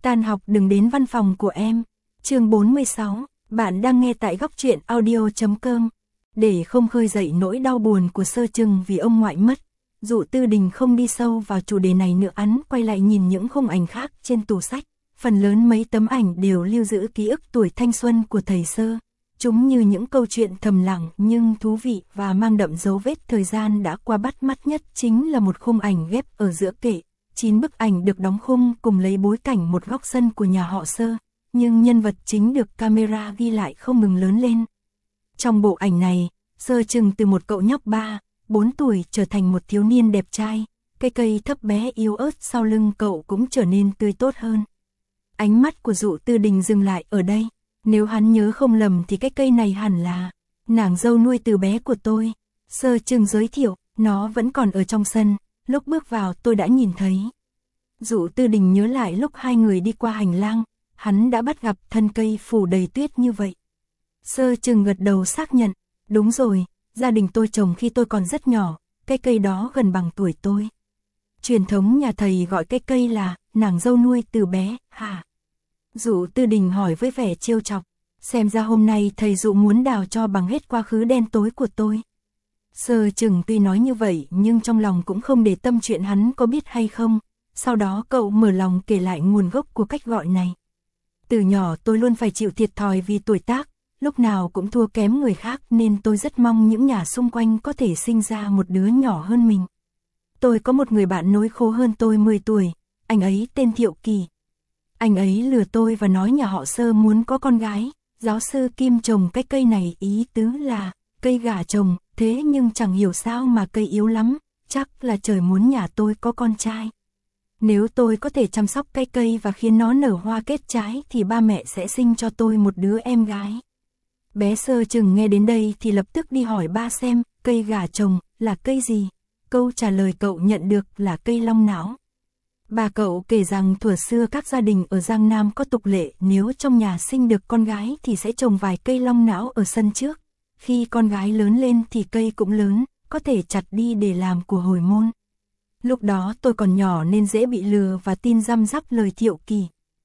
Tan học đừng đến văn phòng của em. Chương 46, bạn đang nghe tại góc truyện audio.com. Để không khơi dậy nỗi đau buồn của Sơ Trừng vì ông ngoại mất, Dụ Tư Đình không đi sâu vào chủ đề này nữa, hắn quay lại nhìn những khung ảnh khác trên tủ sách. Phần lớn mấy tấm ảnh đều lưu giữ ký ức tuổi thanh xuân của thầy Sơ. Chúng như những câu chuyện thầm lặng nhưng thú vị và mang đậm dấu vết thời gian đã qua. Bắt mắt nhất chính là một khung ảnh ghép ở giữa kệ. 9 bức ảnh được đóng khung cùng lấy bối cảnh một góc sân của nhà họ Sơ, nhưng nhân vật chính được camera ghi lại không ngừng lớn lên. Trong bộ ảnh này, Sơ Trừng từ một cậu nhóc 3-4 tuổi trở thành một thiếu niên đẹp trai, cây thấp bé yếu ớt sau lưng cậu cũng trở nên tươi tốt hơn. Ánh mắt của Dụ Tư Đình dừng lại ở đây, nếu hắn nhớ không lầm thì cây này hẳn là nàng dâu nuôi từ bé của tôi. Sơ Trừng giới thiệu, nó vẫn còn ở trong sân, lúc bước vào tôi đã nhìn thấy. Dụ Tư Đình nhớ lại lúc hai người đi qua hành lang, hắn đã bắt gặp thân cây phủ đầy tuyết như vậy. Sơ Trừng gật đầu xác nhận, đúng rồi, gia đình tôi trồng khi tôi còn rất nhỏ, cây đó gần bằng tuổi tôi. Truyền thống nhà thầy gọi cây là nàng dâu nuôi từ bé, hả? Dụ Tư Đình hỏi với vẻ trêu chọc, xem ra hôm nay thầy Dụ muốn đào cho bằng hết quá khứ đen tối của tôi. Sơ Trừng tuy nói như vậy nhưng trong lòng cũng không để tâm chuyện hắn có biết hay không. Sau đó cậu mở lòng kể lại nguồn gốc của cách gọi này. Từ nhỏ tôi luôn phải chịu thiệt thòi vì tuổi tác, lúc nào cũng thua kém người khác nên tôi rất mong những nhà xung quanh có thể sinh ra một đứa nhỏ hơn mình. Tôi có một người bạn nối khố hơn tôi 10 tuổi, anh ấy tên Thiệu Kỳ. Anh ấy lừa tôi và nói nhà họ Sơ muốn có con gái, giáo sư Kim trồng cây này ý tứ là cây gả chồng, thế nhưng chẳng hiểu sao mà cây yếu lắm, chắc là trời muốn nhà tôi có con trai. Nếu tôi có thể chăm sóc cây và khiến nó nở hoa kết trái thì ba mẹ sẽ sinh cho tôi một đứa em gái. Bé Sơ Trừng nghe đến đây thì lập tức đi hỏi ba xem, cây gả chồng là cây gì? Câu trả lời cậu nhận được là cây long não. Bà cậu kể rằng thuở xưa các gia đình ở Giang Nam có tục lệ nếu trong nhà sinh được con gái thì sẽ trồng vài cây long não ở sân trước. Khi con gái lớn lên thì cây cũng lớn, có thể chặt đi để làm của hồi môn. Lúc đó tôi còn nhỏ nên dễ bị lừa và tin răm rắp lời Thiệu Kỳ.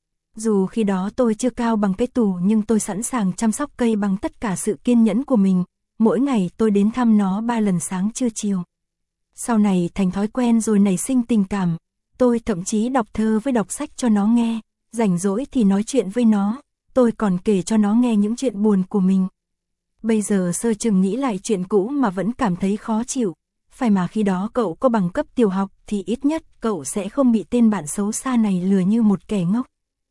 Dù khi đó tôi chưa cao bằng cái tủ nhưng tôi sẵn sàng chăm sóc cây bằng tất cả sự kiên nhẫn của mình. Mỗi ngày tôi đến thăm nó 3 lần sáng trưa chiều. Sau này thành thói quen rồi nảy sinh tình cảm. Tôi thậm chí đọc thơ với đọc sách cho nó nghe. Rảnh rỗi thì nói chuyện với nó. Tôi còn kể cho nó nghe những chuyện buồn của mình. Bây giờ Sơ Trừng nghĩ lại chuyện cũ mà vẫn cảm thấy khó chịu. Phải mà khi đó cậu có bằng cấp tiểu học thì ít nhất cậu sẽ không bị tên bạn xấu xa này lừa như một kẻ ngốc.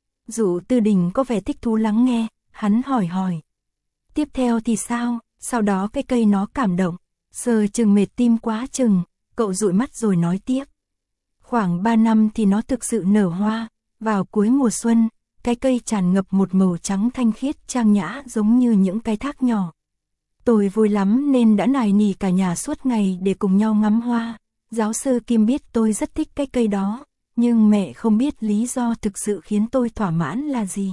Dụ Tư Đình có vẻ thích thú lắng nghe, hắn hỏi. Tiếp theo thì sao? Sau đó cây nó cảm động. Sơ Trừng mệt tim quá chừng, cậu dụi mắt rồi nói tiếp. Khoảng 3 năm thì nó thực sự nở hoa, vào cuối mùa xuân, cây tràn ngập một màu trắng thanh khiết trang nhã giống như những cái thác nhỏ. Tôi vui lắm nên đã nài nỉ cả nhà suốt ngày để cùng nhau ngắm hoa. Giáo sư Kim biết tôi rất thích cây đó, nhưng mẹ không biết lý do thực sự khiến tôi thỏa mãn là gì.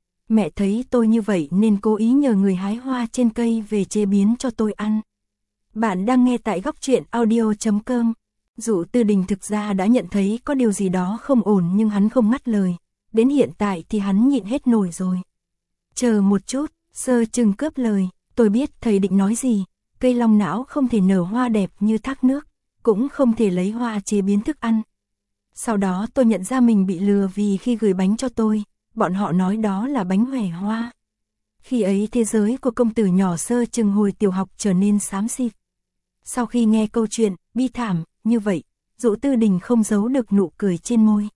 Mẹ thấy tôi như vậy nên cố ý nhờ người hái hoa trên cây về chế biến cho tôi ăn. Bạn đang nghe tại góc truyện audio.com. Dụ Tư Đình thực ra đã nhận thấy có điều gì đó không ổn nhưng hắn không ngắt lời. Đến hiện tại thì hắn nhịn hết nổi rồi. Chờ một chút, Sơ Trừng cướp lời. Tôi biết thầy định nói gì, cây long não không thể nở hoa đẹp như thác nước, cũng không thể lấy hoa chế biến thức ăn. Sau đó tôi nhận ra mình bị lừa vì khi gửi bánh cho tôi, bọn họ nói đó là bánh hòe hoa. Khi ấy thế giới của công tử nhỏ Sơ Trừng hồi tiểu học trở nên xám xịt. Sau khi nghe câu chuyện bi thảm như vậy, Dụ Tư Đình không giấu được nụ cười trên môi.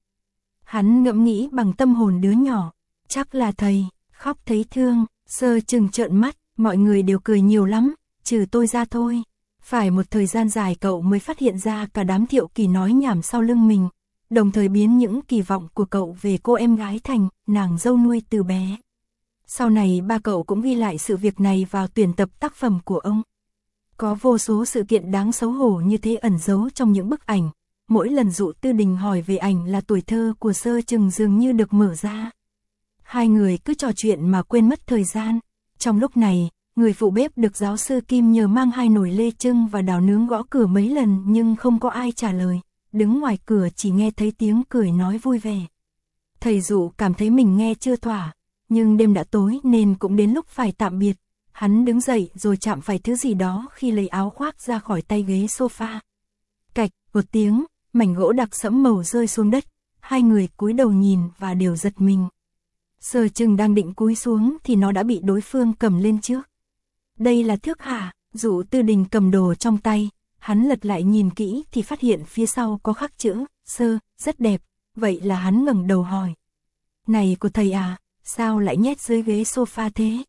Hắn ngẫm nghĩ bằng tâm hồn đứa nhỏ, chắc là thầy, khóc thấy thương. Sơ Trừng trợn mắt. Mọi người đều cười nhiều lắm, trừ tôi ra thôi. Phải một thời gian dài cậu mới phát hiện ra cả đám Thiệu Kỳ nói nhảm sau lưng mình, đồng thời biến những kỳ vọng của cậu về cô em gái thành nàng dâu nuôi từ bé. Sau này ba cậu cũng ghi lại sự việc này vào tuyển tập tác phẩm của ông. Có vô số sự kiện đáng xấu hổ như thế ẩn giấu trong những bức ảnh. Mỗi lần Dụ Tư Đình hỏi về ảnh là tuổi thơ của Sơ Trừng dường như được mở ra. Hai người cứ trò chuyện mà quên mất thời gian. Trong lúc này, người phụ bếp được giáo sư Kim nhờ mang 2 nồi lê trưng và đào nướng gõ cửa mấy lần nhưng không có ai trả lời. Đứng ngoài cửa chỉ nghe thấy tiếng cười nói vui vẻ. Thầy dụ cảm thấy mình nghe chưa thỏa, nhưng đêm đã tối nên cũng đến lúc phải tạm biệt. Hắn đứng dậy rồi chạm phải thứ gì đó khi lấy áo khoác ra khỏi tay ghế sofa. Cạch, một tiếng, mảnh gỗ đặc sẫm màu rơi xuống đất, hai người cúi đầu nhìn và đều giật mình. Sở Trừng đang định cúi xuống thì nó đã bị đối phương cầm lên trước. Đây là thước hả? Dụ Tư Đình cầm đồ trong tay, hắn lật lại nhìn kỹ thì phát hiện phía sau có khắc chữ, Sơ, rất đẹp, vậy là hắn ngẩng đầu hỏi. Này của thầy à, sao lại nhét dưới ghế sofa thế?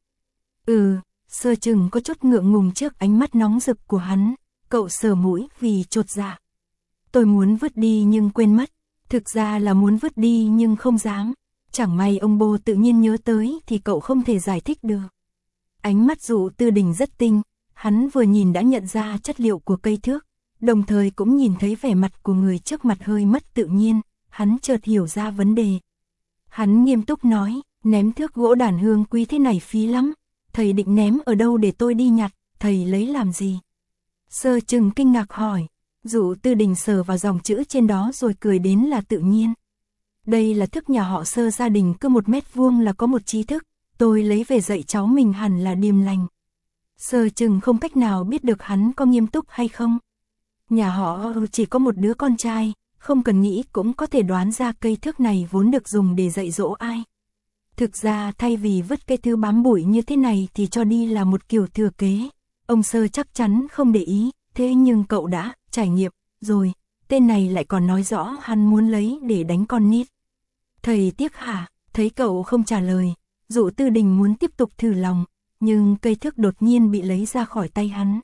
Sở Trừng có chút ngượng ngùng trước ánh mắt nóng rực của hắn, cậu sờ mũi vì chột dạ. Tôi muốn vứt đi nhưng quên mất, thực ra là muốn vứt đi nhưng không dám. Chẳng may ông bô tự nhiên nhớ tới thì cậu không thể giải thích được. Ánh mắt Dụ Tư Đình rất tinh, hắn vừa nhìn đã nhận ra chất liệu của cây thước, đồng thời cũng nhìn thấy vẻ mặt của người trước mặt hơi mất tự nhiên, hắn chợt hiểu ra vấn đề. Hắn nghiêm túc nói, ném thước gỗ đàn hương quý thế này phí lắm, thầy định ném ở đâu để tôi đi nhặt, thầy lấy làm gì? Sở Trừng kinh ngạc hỏi, Dụ Tư Đình sờ vào dòng chữ trên đó rồi cười đến là tự nhiên. Đây là thước nhà họ Sơ, gia đình cứ 1 mét vuông là có một trí thức, tôi lấy về dạy cháu mình hẳn là điềm lành. Sở Trừng không cách nào biết được hắn có nghiêm túc hay không. Nhà họ chỉ có một đứa con trai, không cần nghĩ cũng có thể đoán ra cây thước này vốn được dùng để dạy dỗ ai. Thực ra thay vì vứt cái thứ bám bụi như thế này thì cho đi là một kiểu thừa kế. Ông Sơ chắc chắn không để ý, thế nhưng cậu đã trải nghiệm rồi, tên này lại còn nói rõ hắn muốn lấy để đánh con nít. Thầy tiếc hả? Thấy cậu không trả lời, Dụ Tư Đình muốn tiếp tục thử lòng, nhưng cây thước đột nhiên bị lấy ra khỏi tay hắn.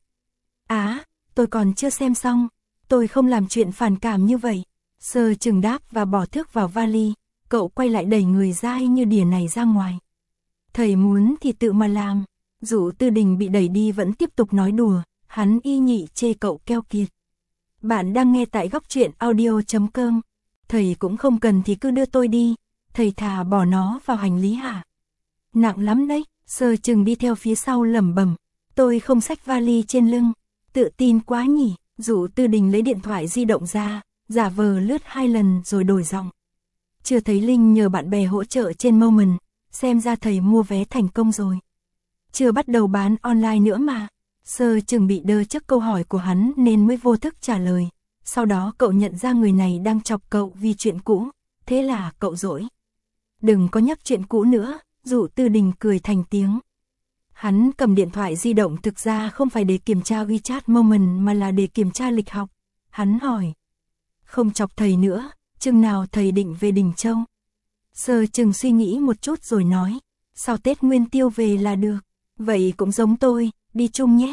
Tôi còn chưa xem xong, tôi không làm chuyện phản cảm như vậy. Sở Trừng đáp và bỏ thước vào vali, cậu quay lại đẩy người dai như đỉa này ra ngoài. Thầy muốn thì tự mà làm. Dụ Tư Đình bị đẩy đi vẫn tiếp tục nói đùa, hắn y nhị chê cậu keo kiệt. Bạn đang nghe tại góc truyện audio.com. Thầy cũng không cần thì cứ đưa tôi đi, thầy thà bỏ nó vào hành lý hả? Nặng lắm đấy. Sở Trừng đi theo phía sau lẩm bẩm, tôi không xách vali trên lưng, tự tin quá nhỉ. Dụ Tư Đình lấy điện thoại di động ra, giả vờ lướt 2 lần rồi đổi giọng. Chưa thấy Linh nhờ bạn bè hỗ trợ trên Moment, xem ra thầy mua vé thành công rồi. Chưa bắt đầu bán online nữa mà. Sở Trừng bị đơ trước câu hỏi của hắn nên mới vô thức trả lời. Sau đó cậu nhận ra người này đang chọc cậu vì chuyện cũ, thế là cậu dỗi. Đừng có nhắc chuyện cũ nữa. Dụ Tư Đình cười thành tiếng. Hắn cầm điện thoại di động thực ra không phải để kiểm tra WeChat Moment mà là để kiểm tra lịch học. Hắn hỏi. Không chọc thầy nữa, chừng nào thầy định về Đình Châu? Sở Trừng suy nghĩ một chút rồi nói. Sau Tết Nguyên Tiêu về là được. Vậy cũng giống tôi, đi chung nhé.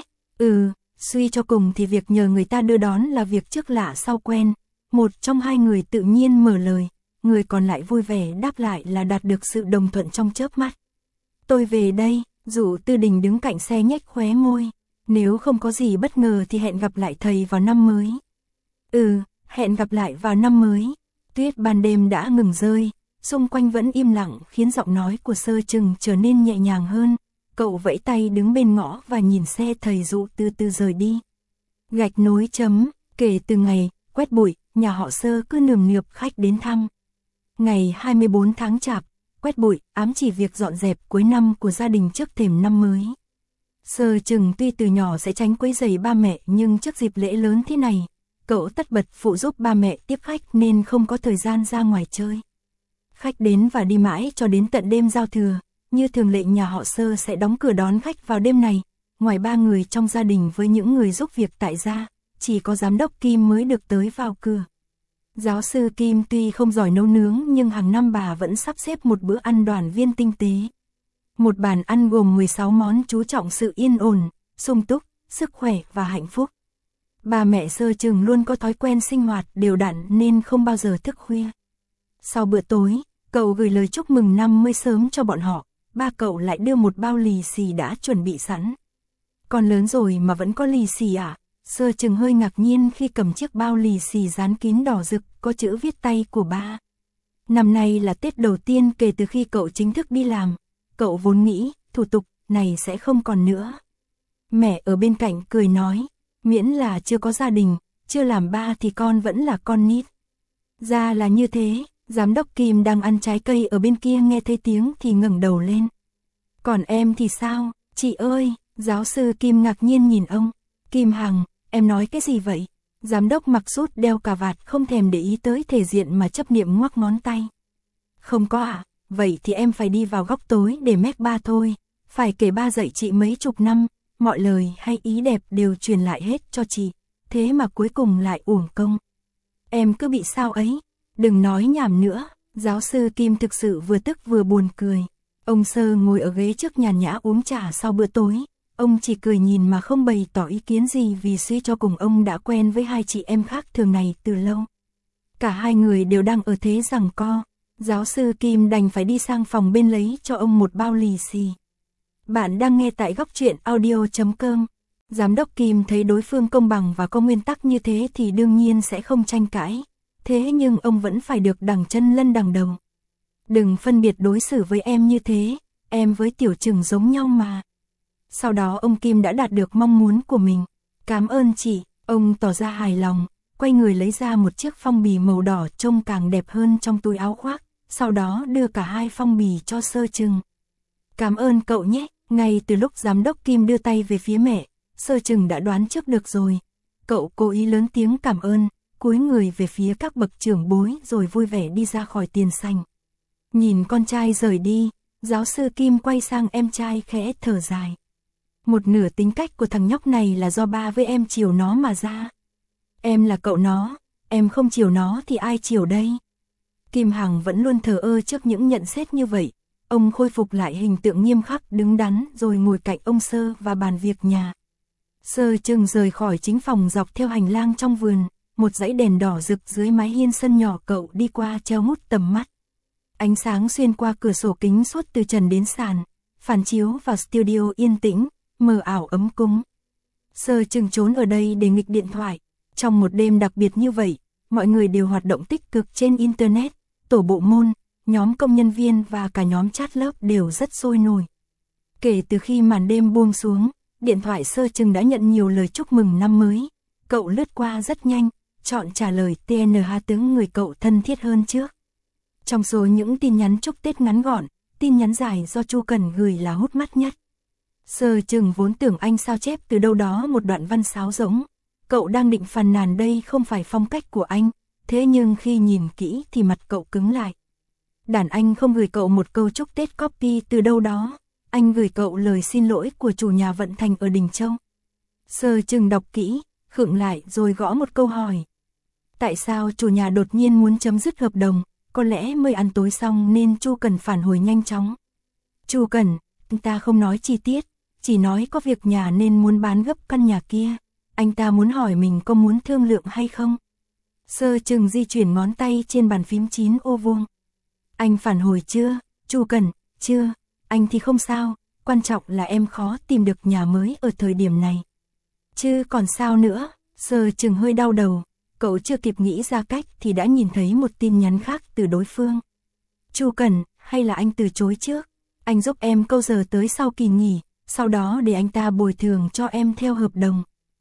Suy cho cùng thì việc nhờ người ta đưa đón là việc trước lạ sau quen. Một trong hai người tự nhiên mở lời. Người còn lại vui vẻ đáp lại là đạt được sự đồng thuận trong chớp mắt. Tôi về đây. Dụ Tư Đình đứng cạnh xe nhếch khóe môi. Nếu không có gì bất ngờ thì hẹn gặp lại thầy vào năm mới. Hẹn gặp lại vào năm mới. Tuyết ban đêm đã ngừng rơi, xung quanh vẫn im lặng khiến giọng nói của Sở Trừng trở nên nhẹ nhàng hơn. Cậu vẫy tay đứng bên ngõ và nhìn xe thầy Dụ từ từ rời đi. Gạch nối chấm, kể từ ngày quét bụi, nhà họ Sơ cứ nườm nượp khách đến thăm. Ngày 24 tháng Chạp, quét bụi, ám chỉ việc dọn dẹp cuối năm của gia đình trước thềm năm mới. Sở Trừng tuy từ nhỏ sẽ tránh quấy rầy ba mẹ nhưng trước dịp lễ lớn thế này, cậu tất bật phụ giúp ba mẹ tiếp khách nên không có thời gian ra ngoài chơi. Khách đến và đi mãi cho đến tận đêm giao thừa, như thường lệ nhà họ Sơ sẽ đóng cửa đón khách vào đêm này. Ngoài 3 người trong gia đình với những người giúp việc tại gia, chỉ có giám đốc Kim mới được tới vào cửa. Giáo sư Kim tuy không giỏi nấu nướng nhưng hàng năm bà vẫn sắp xếp một bữa ăn đoàn viên tinh tế. Một bàn ăn gồm 16 món chú trọng sự yên ổn, sung túc, sức khỏe và hạnh phúc. Bà mẹ Sở Trừng luôn có thói quen sinh hoạt đều đặn nên không bao giờ thức khuya. Sau bữa tối, cậu gửi lời chúc mừng năm mới sớm cho bọn họ, ba cậu lại đưa một bao lì xì đã chuẩn bị sẵn. Con lớn rồi mà vẫn có lì xì à? Sở Trừng hơi ngạc nhiên khi cầm chiếc bao lì xì dán kín đỏ rực có chữ viết tay của ba. Năm nay là Tết đầu tiên kể từ khi cậu chính thức đi làm. Cậu vốn nghĩ thủ tục này sẽ không còn nữa. Mẹ ở bên cạnh cười nói, miễn là chưa có gia đình, chưa làm ba thì con vẫn là con nít. Ra là như thế, Giám đốc Kim đang ăn trái cây ở bên kia nghe thấy tiếng thì ngẩng đầu lên. Còn em thì sao, chị ơi? Giáo sư Kim ngạc nhiên nhìn ông. Kim Hằng, em nói cái gì vậy? Giám đốc mặc sút đeo cà vạt không thèm để ý tới thể diện mà chấp niệm ngoắc ngón tay. Không có ạ, vậy thì em phải đi vào góc tối để mép ba thôi. Phải kể ba dạy chị mấy chục năm, mọi lời hay ý đẹp đều truyền lại hết cho chị. Thế mà cuối cùng lại uổng công. Em cứ bị sao ấy, đừng nói nhảm nữa. Giáo sư Kim thực sự vừa tức vừa buồn cười. Ông Sơ ngồi ở ghế trước nhàn nhã uống trà sau bữa tối. Ông chỉ cười nhìn mà không bày tỏ ý kiến gì vì suy cho cùng ông đã quen với hai chị em khác thường này từ lâu. Cả hai người đều đang ở thế giằng co. Giáo sư Kim đành phải đi sang phòng bên lấy cho ông một bao lì xì. Bạn đang nghe tại góc truyện audio.com. Giám đốc Kim thấy đối phương công bằng và có nguyên tắc như thế thì đương nhiên sẽ không tranh cãi. Thế nhưng ông vẫn phải được đằng chân lân đằng đầu. Đừng phân biệt đối xử với em như thế, em với Tiểu Trừng giống nhau mà. Sau đó ông Kim đã đạt được mong muốn của mình. Cảm ơn chị, ông tỏ ra hài lòng, quay người lấy ra một chiếc phong bì màu đỏ trông càng đẹp hơn trong túi áo khoác, sau đó đưa cả hai phong bì cho Sơ Trừng. Cảm ơn cậu nhé, ngay từ lúc giám đốc Kim đưa tay về phía mẹ, Sơ Trừng đã đoán trước được rồi. Cậu cố ý lớn tiếng cảm ơn, cúi người về phía các bậc trưởng bối rồi vui vẻ đi ra khỏi tiền sảnh. Nhìn con trai rời đi, giáo sư Kim quay sang em trai khẽ thở dài. Một nửa tính cách của thằng nhóc này là do ba với em chiều nó mà ra. Em là cậu nó, em không chiều nó thì ai chiều đây? Kim Hằng vẫn luôn thờ ơ trước những nhận xét như vậy. Ông khôi phục lại hình tượng nghiêm khắc đứng đắn rồi ngồi cạnh ông Sơ và bàn việc nhà. Sơ Trừng rời khỏi chính phòng dọc theo hành lang trong vườn, một dãy đèn đỏ rực dưới mái hiên sân nhỏ cậu đi qua treo hút tầm mắt. Ánh sáng xuyên qua cửa sổ kính suốt từ trần đến sàn, phản chiếu vào studio yên tĩnh, mờ ảo ấm cúng. Sơ Trừng trốn ở đây để nghịch điện thoại. Trong một đêm đặc biệt như vậy, mọi người đều hoạt động tích cực trên Internet, tổ bộ môn, nhóm công nhân viên và cả nhóm chat lớp đều rất sôi nổi. Kể từ khi màn đêm buông xuống, điện thoại Sơ Trừng đã nhận nhiều lời chúc mừng năm mới. Cậu lướt qua rất nhanh, chọn trả lời TNH tướng người cậu thân thiết hơn trước. Trong số những tin nhắn chúc Tết ngắn gọn, tin nhắn dài do Chu Cần gửi là hút mắt nhất. Sơ Trừng vốn tưởng anh sao chép từ đâu đó một đoạn văn sáo rỗng. Cậu đang định phàn nàn đây không phải phong cách của anh, thế nhưng khi nhìn kỹ thì mặt cậu cứng lại. Đàn anh không gửi cậu một câu chúc Tết copy từ đâu đó, anh gửi cậu lời xin lỗi của chủ nhà vận thành ở Đình Châu. Sơ Trừng đọc kỹ, khựng lại rồi gõ một câu hỏi. Tại sao chủ nhà đột nhiên muốn chấm dứt hợp đồng, có lẽ mới ăn tối xong nên Chu Cần phản hồi nhanh chóng. Chu Cần, anh ta không nói chi tiết, chỉ nói có việc nhà nên muốn bán gấp căn nhà kia. Anh ta muốn hỏi mình có muốn thương lượng hay không. Sơ Trừng di chuyển ngón tay trên bàn phím 9 ô vuông. Anh phản hồi chưa? Chu Cần, chưa. Anh thì không sao, quan trọng là em khó tìm được nhà mới ở thời điểm này. Chứ còn sao nữa? Sơ Trừng hơi đau đầu. Cậu chưa kịp nghĩ ra cách thì đã nhìn thấy một tin nhắn khác từ đối phương. Chu Cần, hay là anh từ chối trước? Anh giúp em câu giờ tới sau kỳ nghỉ, sau đó để anh ta bồi thường cho em theo hợp đồng.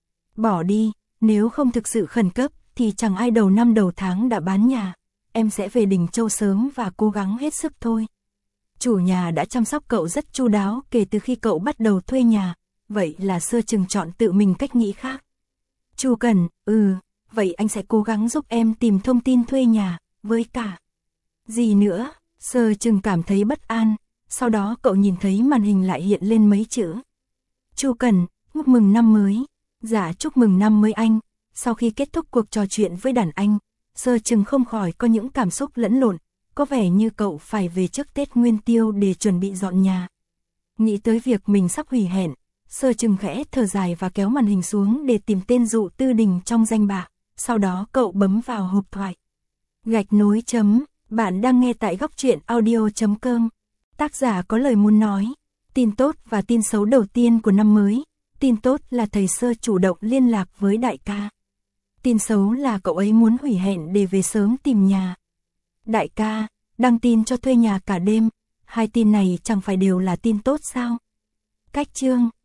Bỏ đi, nếu không thực sự khẩn cấp thì chẳng ai đầu năm đầu tháng đã bán nhà. Em sẽ về Đình Châu sớm và cố gắng hết sức thôi. Chủ nhà đã chăm sóc cậu rất chu đáo kể từ khi cậu bắt đầu thuê nhà. Vậy là Sơ Trừng chọn tự mình cách nghĩ khác. Chu Cần, vậy anh sẽ cố gắng giúp em tìm thông tin thuê nhà, với cả. Gì nữa? Sơ Trừng cảm thấy bất an, sau đó cậu nhìn thấy màn hình lại hiện lên mấy chữ. Chu Cần, chúc mừng năm mới. Dạ chúc mừng năm mới anh. Sau khi kết thúc cuộc trò chuyện với đàn anh, Sơ Trừng không khỏi có những cảm xúc lẫn lộn, có vẻ như cậu phải về trước Tết Nguyên Tiêu để chuẩn bị dọn nhà. Nghĩ tới việc mình sắp hủy hẹn, Sơ Trừng khẽ thở dài và kéo màn hình xuống để tìm tên Dụ Tư Đình trong danh bạ, sau đó cậu bấm vào hộp thoại. Gạch nối chấm, bạn đang nghe tại góc truyện audio.com. Tác giả có lời muốn nói, tin tốt và tin xấu đầu tiên của năm mới. Tin tốt là thầy Sơ chủ động liên lạc với đại ca. Tin xấu là cậu ấy muốn hủy hẹn để về sớm tìm nhà. Đại ca, đăng tin cho thuê nhà cả đêm, hai tin này chẳng phải đều là tin tốt sao? Cách chương